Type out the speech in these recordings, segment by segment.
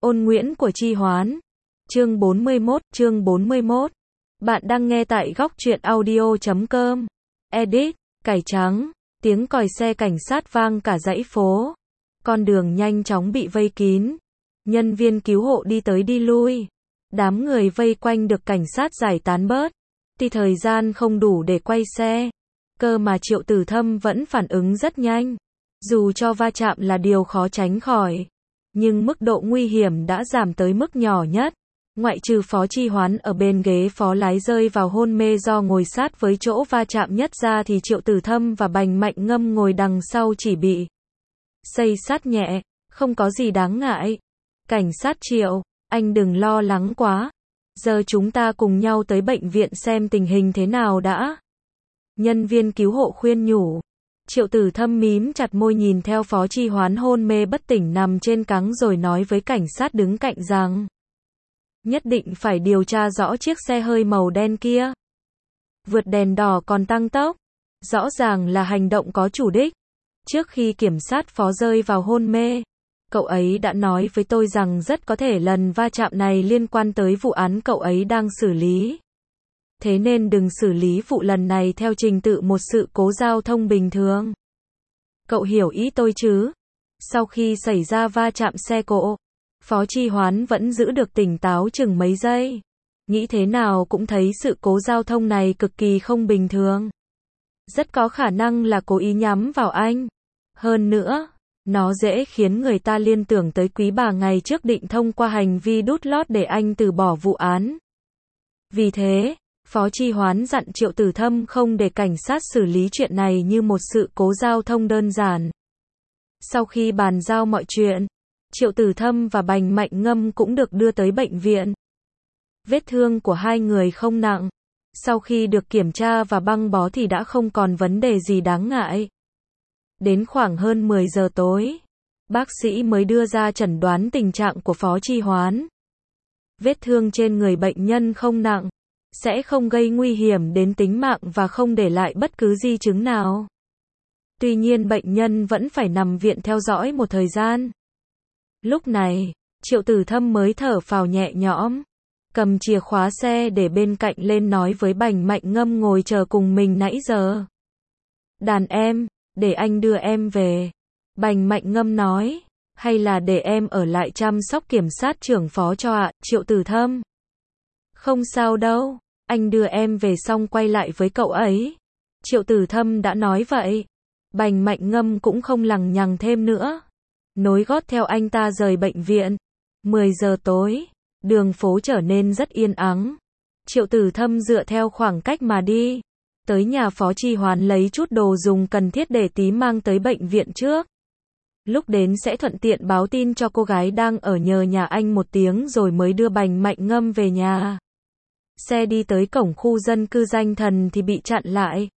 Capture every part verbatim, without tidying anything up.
Ôn Nguyễn của Chi Hoán. Chương bốn mươi mốt, chương bốn mươi mốt. Bạn đang nghe tại góc truyện audio chấm com. Edit, cải trắng, tiếng còi xe cảnh sát vang cả dãy phố. Con đường nhanh chóng bị vây kín. Nhân viên cứu hộ đi tới đi lui. Đám người vây quanh được cảnh sát giải tán bớt. Thì thời gian không đủ để quay xe. Cơ mà Triệu Tử Thâm vẫn phản ứng rất nhanh. Dù cho va chạm là điều khó tránh khỏi, nhưng mức độ nguy hiểm đã giảm tới mức nhỏ nhất. Ngoại trừ Phó Chi Hoán ở bên ghế phó lái rơi vào hôn mê do ngồi sát với chỗ va chạm nhất ra thì Triệu Tử Thâm và Bành Mạnh Ngâm ngồi đằng sau chỉ bị xây sát nhẹ, không có gì đáng ngại. Cảnh sát Triệu, anh đừng lo lắng quá. Giờ chúng ta cùng nhau tới bệnh viện xem tình hình thế nào đã. Nhân viên cứu hộ khuyên nhủ. Triệu Tử Thâm mím chặt môi nhìn theo Phó Chi Hoán hôn mê bất tỉnh nằm trên cáng rồi nói với cảnh sát đứng cạnh rằng nhất định phải điều tra rõ chiếc xe hơi màu đen kia. Vượt đèn đỏ còn tăng tốc. Rõ ràng là hành động có chủ đích. Trước khi kiểm sát Phó rơi vào hôn mê, cậu ấy đã nói với tôi rằng rất có thể lần va chạm này liên quan tới vụ án cậu ấy đang xử lý. Thế nên đừng xử lý vụ lần này theo trình tự một sự cố giao thông bình thường. Cậu hiểu ý tôi chứ? Sau khi xảy ra va chạm xe cộ, Phó Chi Hoán vẫn giữ được tỉnh táo chừng mấy giây. Nghĩ thế nào cũng thấy sự cố giao thông này cực kỳ không bình thường. Rất có khả năng là cố ý nhắm vào anh. Hơn nữa, nó dễ khiến người ta liên tưởng tới quý bà ngày trước định thông qua hành vi đút lót để anh từ bỏ vụ án. Vì thế, Phó Chi Hoán dặn Triệu Tử Thâm không để cảnh sát xử lý chuyện này như một sự cố giao thông đơn giản. Sau khi bàn giao mọi chuyện, Triệu Tử Thâm và Bành Mạnh Ngâm cũng được đưa tới bệnh viện. Vết thương của hai người không nặng. Sau khi được kiểm tra và băng bó thì đã không còn vấn đề gì đáng ngại. Đến khoảng hơn mười giờ tối, bác sĩ mới đưa ra chẩn đoán tình trạng của Phó Chi Hoán. Vết thương trên người bệnh nhân không nặng, sẽ không gây nguy hiểm đến tính mạng và không để lại bất cứ di chứng nào. Tuy nhiên bệnh nhân vẫn phải nằm viện theo dõi một thời gian. Lúc này, Triệu Tử Thâm mới thở phào nhẹ nhõm, cầm chìa khóa xe để bên cạnh lên nói với Bành Mạnh Ngâm ngồi chờ cùng mình nãy giờ. Đàn em, để anh đưa em về. Bành Mạnh Ngâm nói, hay là để em ở lại chăm sóc kiểm sát trưởng Phó cho ạ, Triệu Tử Thâm. Không sao đâu, anh đưa em về xong quay lại với cậu ấy. Triệu Tử Thâm đã nói vậy. Bành Mạnh Ngâm cũng không lằng nhằng thêm nữa. Nối gót theo anh ta rời bệnh viện. mười giờ tối, đường phố trở nên rất yên ắng. Triệu Tử Thâm dựa theo khoảng cách mà đi. Tới nhà Phó Chi Hoán lấy chút đồ dùng cần thiết để tí mang tới bệnh viện trước. Lúc đến sẽ thuận tiện báo tin cho cô gái đang ở nhờ nhà anh một tiếng rồi mới đưa Bành Mạnh Ngâm về nhà. Xe đi tới cổng khu dân cư Danh Thần thì bị chặn lại.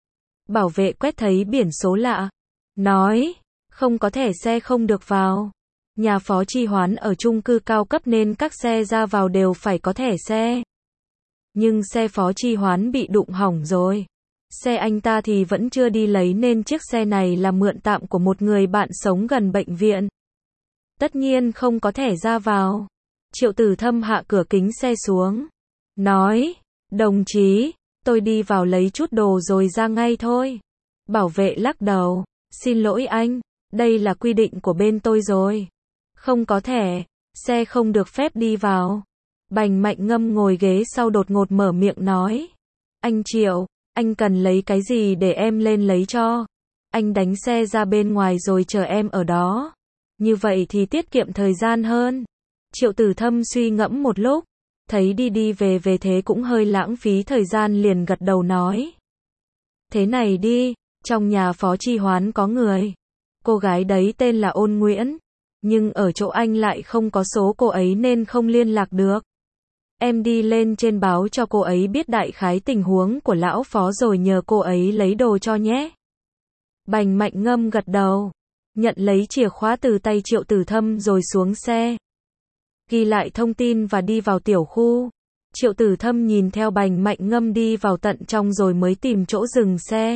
Bảo vệ quét thấy biển số lạ. Nói, không có thẻ xe không được vào. Nhà Phó Chi Hoán ở chung cư cao cấp nên các xe ra vào đều phải có thẻ xe. Nhưng xe Phó Chi Hoán bị đụng hỏng rồi. Xe anh ta thì vẫn chưa đi lấy nên chiếc xe này là mượn tạm của một người bạn sống gần bệnh viện. Tất nhiên không có thẻ ra vào. Triệu Tử Thâm hạ cửa kính xe xuống. Nói, đồng chí, tôi đi vào lấy chút đồ rồi ra ngay thôi. Bảo vệ lắc đầu, xin lỗi anh, đây là quy định của bên tôi rồi. Không có thẻ, xe không được phép đi vào. Bành Mạnh Ngâm ngồi ghế sau đột ngột mở miệng nói. Anh Triệu, anh cần lấy cái gì để em lên lấy cho? Anh đánh xe ra bên ngoài rồi chờ em ở đó. Như vậy thì tiết kiệm thời gian hơn. Triệu Tử Thâm suy ngẫm một lúc. Thấy đi đi về về thế cũng hơi lãng phí thời gian liền gật đầu nói. Thế này đi, trong nhà Phó Chi Hoán có người. Cô gái đấy tên là Ôn Nguyễn. Nhưng ở chỗ anh lại không có số cô ấy nên không liên lạc được. Em đi lên trên báo cho cô ấy biết đại khái tình huống của lão Phó rồi nhờ cô ấy lấy đồ cho nhé. Bành Mạnh Ngâm gật đầu. Nhận lấy chìa khóa từ tay Triệu Tử Thâm rồi xuống xe. Ghi lại thông tin và đi vào tiểu khu. Triệu Tử Thâm nhìn theo Bành Mạnh Ngâm đi vào tận trong rồi mới tìm chỗ dừng xe.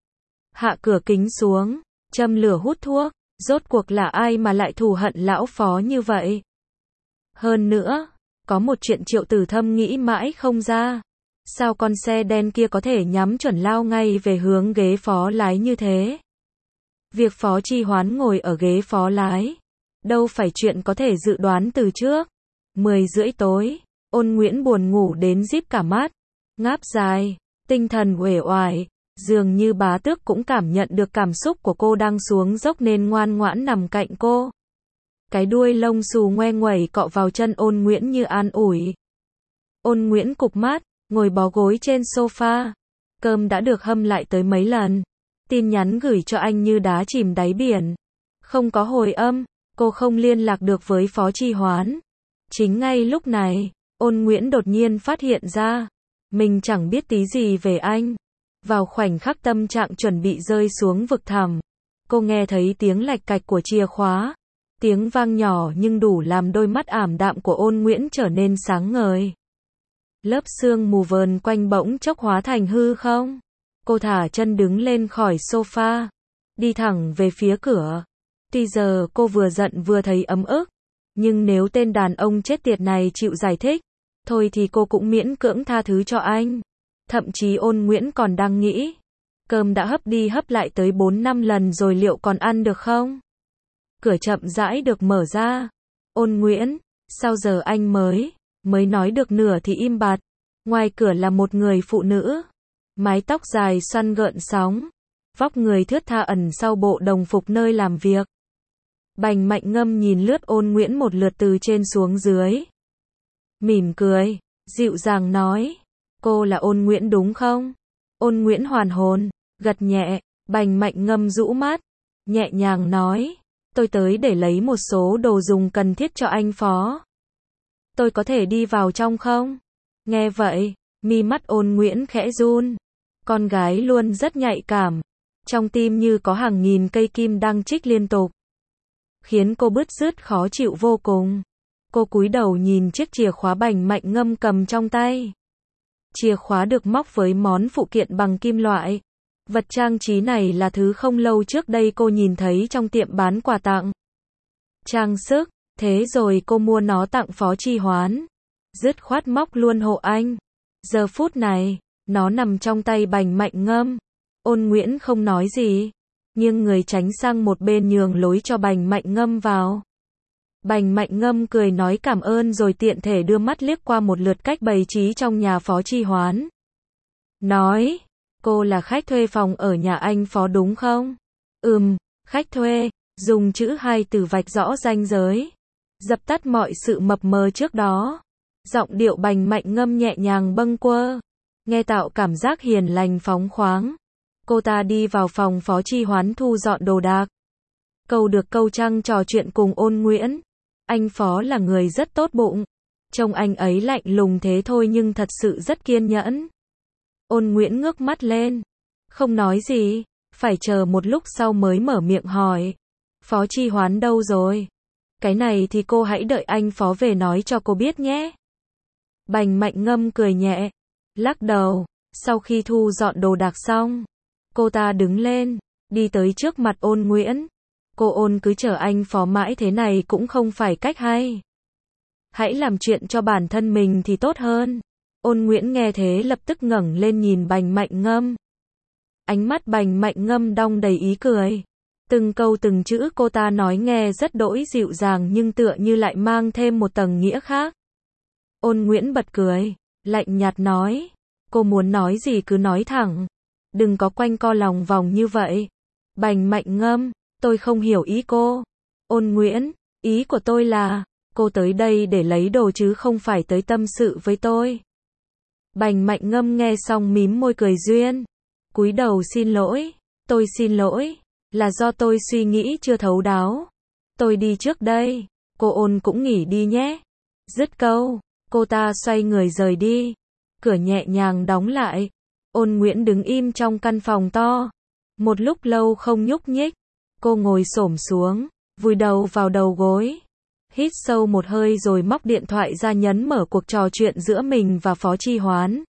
Hạ cửa kính xuống, châm lửa hút thuốc. Rốt cuộc là ai mà lại thù hận lão Phó như vậy? Hơn nữa, có một chuyện Triệu Tử Thâm nghĩ mãi không ra. Sao con xe đen kia có thể nhắm chuẩn lao ngay về hướng ghế phó lái như thế? Việc Phó Chi Hoán ngồi ở ghế phó lái, đâu phải chuyện có thể dự đoán từ trước. Mười rưỡi tối, Ôn Nguyễn buồn ngủ đến díp cả mắt, ngáp dài, tinh thần uể oải, dường như Bá Tước cũng cảm nhận được cảm xúc của cô đang xuống dốc nên ngoan ngoãn nằm cạnh cô. Cái đuôi lông xù ngoe nguẩy cọ vào chân Ôn Nguyễn như an ủi. Ôn Nguyễn cụp mắt, ngồi bó gối trên sofa. Cơm đã được hâm lại tới mấy lần. Tin nhắn gửi cho anh như đá chìm đáy biển. Không có hồi âm, cô không liên lạc được với Phó Chi Hoán. Chính ngay lúc này, Ôn Nguyễn đột nhiên phát hiện ra, mình chẳng biết tí gì về anh. Vào khoảnh khắc tâm trạng chuẩn bị rơi xuống vực thẳm, cô nghe thấy tiếng lạch cạch của chìa khóa. Tiếng vang nhỏ nhưng đủ làm đôi mắt ảm đạm của Ôn Nguyễn trở nên sáng ngời. Lớp sương mù vờn quanh bỗng chốc hóa thành hư không. Cô thả chân đứng lên khỏi sofa, đi thẳng về phía cửa. Tuy giờ cô vừa giận vừa thấy ấm ức, nhưng nếu tên đàn ông chết tiệt này chịu giải thích, thôi thì cô cũng miễn cưỡng tha thứ cho anh. Thậm chí Ôn Nguyễn còn đang nghĩ, cơm đã hấp đi hấp lại tới bốn năm lần rồi liệu còn ăn được không? Cửa chậm rãi được mở ra. Ôn Nguyễn, sao giờ anh mới, mới nói được nửa thì im bặt. Ngoài cửa là một người phụ nữ, mái tóc dài xoăn gợn sóng, vóc người thướt tha ẩn sau bộ đồng phục nơi làm việc. Bành Mạnh Ngâm nhìn lướt Ôn Nguyễn một lượt từ trên xuống dưới. Mỉm cười, dịu dàng nói, cô là Ôn Nguyễn đúng không? Ôn Nguyễn hoàn hồn, gật nhẹ. Bành Mạnh Ngâm rũ mắt, nhẹ nhàng nói, tôi tới để lấy một số đồ dùng cần thiết cho anh Phó. Tôi có thể đi vào trong không? Nghe vậy, mi mắt Ôn Nguyễn khẽ run. Con gái luôn rất nhạy cảm, trong tim như có hàng nghìn cây kim đang chích liên tục, khiến cô bứt rứt khó chịu vô cùng. Cô cúi đầu nhìn chiếc chìa khóa Bành Mạnh Ngâm cầm trong tay. Chìa khóa được móc với món phụ kiện bằng kim loại. Vật trang trí này là thứ không lâu trước đây cô nhìn thấy trong tiệm bán quà tặng. Trang sức, thế rồi cô mua nó tặng Phó Chi Hoán. Dứt khoát móc luôn hộ anh. Giờ phút này, nó nằm trong tay Bành Mạnh Ngâm. Ôn Nguyễn không nói gì, nhưng người tránh sang một bên nhường lối cho Bành Mạnh Ngâm vào. Bành Mạnh Ngâm cười nói cảm ơn rồi tiện thể đưa mắt liếc qua một lượt cách bày trí trong nhà Phó Chi Hoán. Nói, cô là khách thuê phòng ở nhà anh Phó đúng không? Ừm, khách thuê, dùng chữ hai từ vạch rõ ranh giới, dập tắt mọi sự mập mờ trước đó. Giọng điệu Bành Mạnh Ngâm nhẹ nhàng bâng quơ, nghe tạo cảm giác hiền lành phóng khoáng. Cô ta đi vào phòng Phó Chi Hoán thu dọn đồ đạc. Câu được câu trăng trò chuyện cùng Ôn Nguyễn. Anh Phó là người rất tốt bụng. Trông anh ấy lạnh lùng thế thôi nhưng thật sự rất kiên nhẫn. Ôn Nguyễn ngước mắt lên, không nói gì, phải chờ một lúc sau mới mở miệng hỏi. Phó Chi Hoán đâu rồi? Cái này thì cô hãy đợi anh Phó về nói cho cô biết nhé. Bành Mạnh Ngâm cười nhẹ, lắc đầu. Sau khi thu dọn đồ đạc xong, cô ta đứng lên, đi tới trước mặt Ôn Nguyễn. Cô Ôn cứ chờ anh Phó mãi thế này cũng không phải cách hay. Hãy làm chuyện cho bản thân mình thì tốt hơn. Ôn Nguyễn nghe thế lập tức ngẩng lên nhìn Bành Mạnh Ngâm. Ánh mắt Bành Mạnh Ngâm đong đầy ý cười. Từng câu từng chữ cô ta nói nghe rất đỗi dịu dàng nhưng tựa như lại mang thêm một tầng nghĩa khác. Ôn Nguyễn bật cười, lạnh nhạt nói, cô muốn nói gì cứ nói thẳng, đừng có quanh co lòng vòng như vậy. Bành Mạnh Ngâm, tôi không hiểu ý cô. Ôn Nguyễn, ý của tôi là, cô tới đây để lấy đồ chứ không phải tới tâm sự với tôi. Bành Mạnh Ngâm nghe xong mím môi cười duyên, cúi đầu xin lỗi, tôi xin lỗi, là do tôi suy nghĩ chưa thấu đáo. Tôi đi trước đây, cô Ôn cũng nghỉ đi nhé. Dứt câu, cô ta xoay người rời đi, cửa nhẹ nhàng đóng lại. Ôn Nguyễn đứng im trong căn phòng to, một lúc lâu không nhúc nhích. Cô ngồi xổm xuống, vùi đầu vào đầu gối, hít sâu một hơi rồi móc điện thoại ra nhấn mở cuộc trò chuyện giữa mình và Phó Chi Hoán.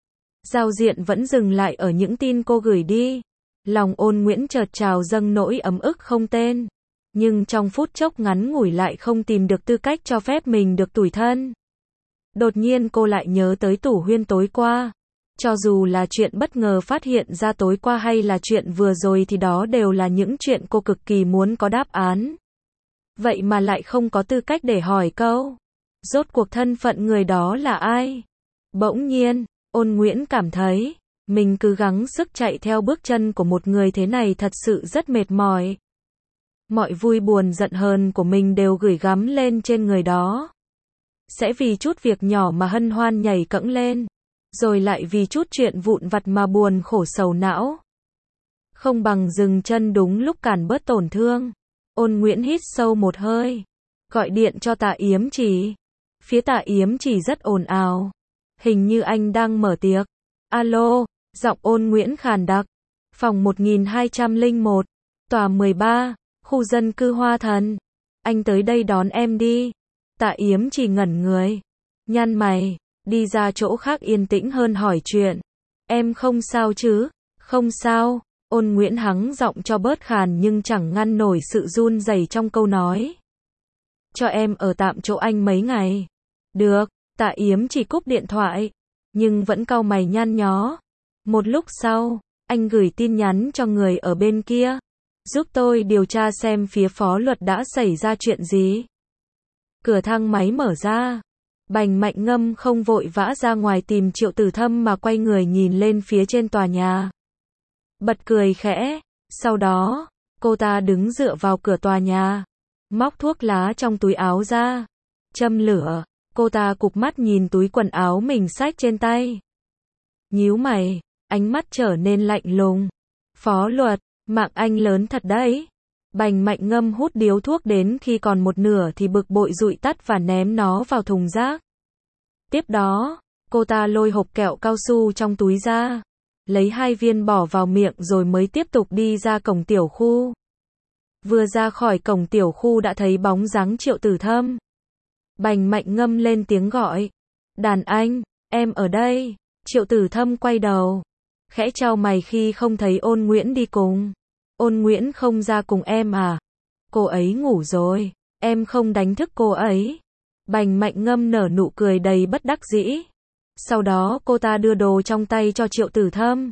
Giao diện vẫn dừng lại ở những tin cô gửi đi. Lòng Ôn Nguyễn chợt trào dâng nỗi ấm ức không tên. Nhưng trong phút chốc ngắn ngủi lại không tìm được tư cách cho phép mình được tủi thân. Đột nhiên cô lại nhớ tới Tủ Huyên tối qua. Cho dù là chuyện bất ngờ phát hiện ra tối qua hay là chuyện vừa rồi thì đó đều là những chuyện cô cực kỳ muốn có đáp án. Vậy mà lại không có tư cách để hỏi câu. Rốt cuộc thân phận người đó là ai? Bỗng nhiên, Ôn Nguyễn cảm thấy, mình cứ gắng sức chạy theo bước chân của một người thế này thật sự rất mệt mỏi. Mọi vui buồn giận hờn của mình đều gửi gắm lên trên người đó. Sẽ vì chút việc nhỏ mà hân hoan nhảy cẫng lên. Rồi lại vì chút chuyện vụn vặt mà buồn khổ sầu não. Không bằng dừng chân đúng lúc cản bớt tổn thương. Ôn Nguyễn hít sâu một hơi. Gọi điện cho Tạ Yếm Chỉ. Phía Tạ Yếm Chỉ rất ồn ào. Hình như anh đang mở tiệc. Alo, giọng Ôn Nguyễn khàn đặc. Phòng một nghìn hai trăm lẻ một, tòa mười ba, khu dân cư Hoa Thần. Anh tới đây đón em đi. Tạ Yếm Chỉ ngẩn người. Nhăn mày, đi ra chỗ khác yên tĩnh hơn hỏi chuyện. Em không sao chứ? Không sao. Ôn Nguyễn hắng giọng cho bớt khàn nhưng chẳng ngăn nổi sự run rẩy trong câu nói. Cho em ở tạm chỗ anh mấy ngày. Được, Tạ Yếm Chỉ cúp điện thoại, nhưng vẫn cau mày nhăn nhó. Một lúc sau, anh gửi tin nhắn cho người ở bên kia. Giúp tôi điều tra xem phía phó luật đã xảy ra chuyện gì. Cửa thang máy mở ra. Bành Mạnh Ngâm không vội vã ra ngoài tìm Triệu Tử Thâm mà quay người nhìn lên phía trên tòa nhà. Bật cười khẽ. Sau đó, cô ta đứng dựa vào cửa tòa nhà. Móc thuốc lá trong túi áo ra. Châm lửa. Cô ta cụp mắt nhìn túi quần áo mình xách trên tay. Nhíu mày, ánh mắt trở nên lạnh lùng. Phó luật, mạng anh lớn thật đấy. Bành Mạnh Ngâm hút điếu thuốc đến khi còn một nửa thì bực bội dụi tắt và ném nó vào thùng rác. Tiếp đó, cô ta lôi hộp kẹo cao su trong túi ra. Lấy hai viên bỏ vào miệng rồi mới tiếp tục đi ra cổng tiểu khu. Vừa ra khỏi cổng tiểu khu đã thấy bóng dáng Triệu Tử Thâm. Bành Mạnh Ngâm lên tiếng gọi. Đàn anh, em ở đây. Triệu Tử Thâm quay đầu. Khẽ chau mày khi không thấy Ôn Nguyễn đi cùng. Ôn Nguyễn không ra cùng em à? Cô ấy ngủ rồi. Em không đánh thức cô ấy. Bành Mạnh Ngâm nở nụ cười đầy bất đắc dĩ. Sau đó cô ta đưa đồ trong tay cho Triệu Tử Thâm.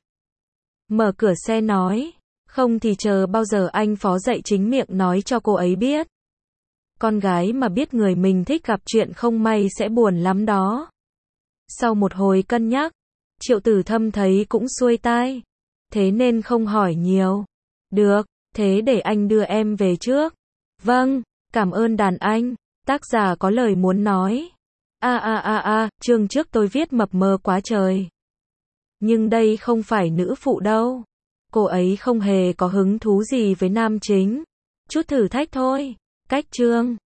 Mở cửa xe nói. Không thì chờ bao giờ anh phó dậy chính miệng nói cho cô ấy biết. Con gái mà biết người mình thích gặp chuyện không may sẽ buồn lắm đó. Sau một hồi cân nhắc, Triệu Tử Thâm thấy cũng xuôi tai. Thế nên không hỏi nhiều. Được, thế để anh đưa em về trước. Vâng, cảm ơn đàn anh. Tác giả có lời muốn nói. A a a a, chương trước tôi viết mập mờ quá trời. Nhưng đây không phải nữ phụ đâu. Cô ấy không hề có hứng thú gì với nam chính. Chút thử thách thôi. Cách chương